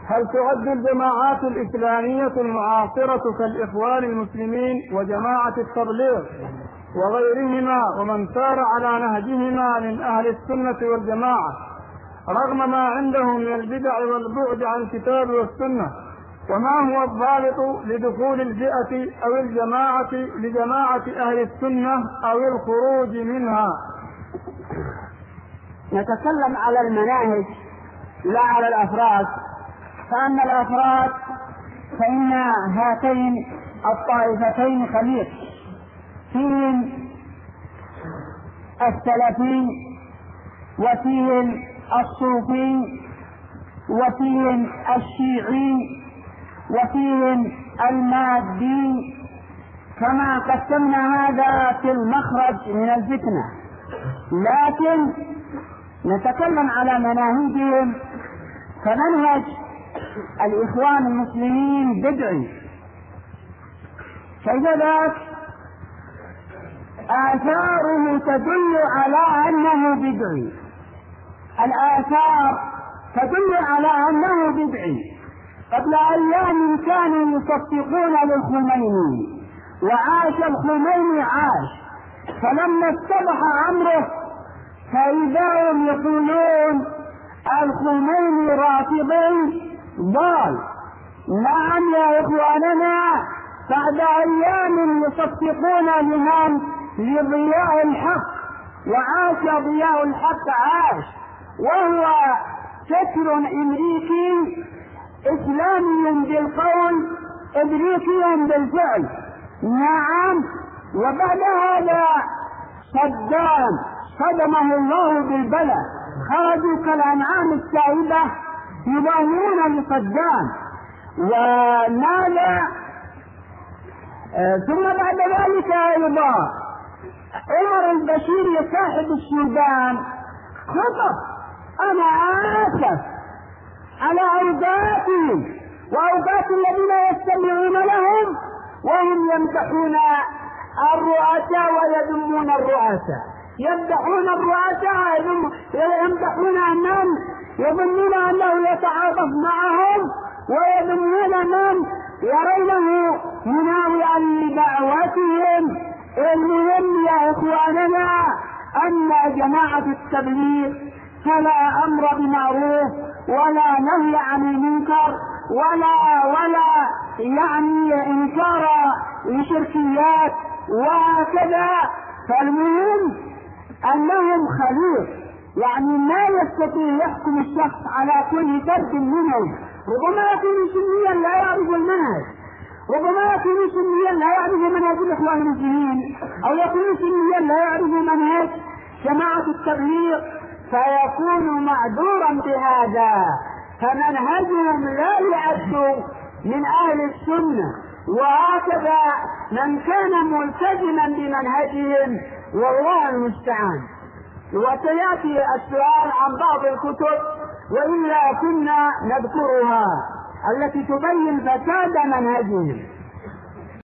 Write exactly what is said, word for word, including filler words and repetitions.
هل تعد الجماعات الإسلامية المعاصرة كالإخوان المسلمين وجماعة التبليغ وغيرهما ومن سار على نهجهما من أهل السنة والجماعة رغم ما عندهم من البدع والبعد عن الكتاب والسنة؟ وما هو الضابط لدخول الفئة أو الجماعة لجماعة أهل السنة أو الخروج منها؟ نتكلم على المناهج لا على الأفراد، فأن الأفراد فإن هاتين الطائفتين خليط، فيهم السلفي وفيهم الصوفي وفيهم الشيعي وفيهم المادي، كما قسمنا هذا في المخرج من الفتنة. لكن نتكلم على مناهجهم، فمنهج الإخوان المسلمين بدعي، كيف ذاك؟ آثاره تدل على أنه بدعي، الآثار تدل على أنه بدعي. قبل أيام كانوا يصفقون للخميني وعاش الخميني عاش، فلما اتضح أمره فإذا هم يقولون الخميني رافضي ضال. نعم يا إخواننا، بعد أيام يصفقون لمن؟ لضياء الحق، وعاش ضياء الحق عاش، وهو فكر أمريكي إسلامي بالقول أمريكي بالفعل. نعم. وبعد هذا صدام صدمه الله بالبلاء، خرجوا كالأنعام السائبة يظاهرون لصدام. وماذا آه ثم بعد ذلك أيضا عمر البشير صاحب السودان خطب: أنا آسف على أوقاتهم وأوقات الذين يستمعون لهم وهم يمدحون الرؤساء ويذمون الرؤساء، يمدحون الرؤساء يمدحون أنهم يظنون أنه يتعاطف معهم، ويذمون من يرونه مناوئا لدعوتهم. المهم يا إخواننا أن جماعة التبليغ فلا أمر بمعروف ولا نهي عن المنكر ولا ولا يعني إنكار لشركيات وهكذا. فالمهم أنهم خليط، يعني ما يستطيع يحكم الشخص على كل فرد منهم. ربما يكون سنيا لا يعرف المنهج، ربما يكون سنيا لا يعرف منهج الإخوان المسلمين، أو يكون سنيا لا يعرف منهج جماعة التبليغ، فيكون معذورا بهذا. فمنهجهم لا يعد من أهل السنة، وهكذا من كان ملتزما بمنهجهم، والله المستعان. وسيأتي السؤال عن بعض الكتب وإلا كنا نذكرها التي تبين فساد منهجهم.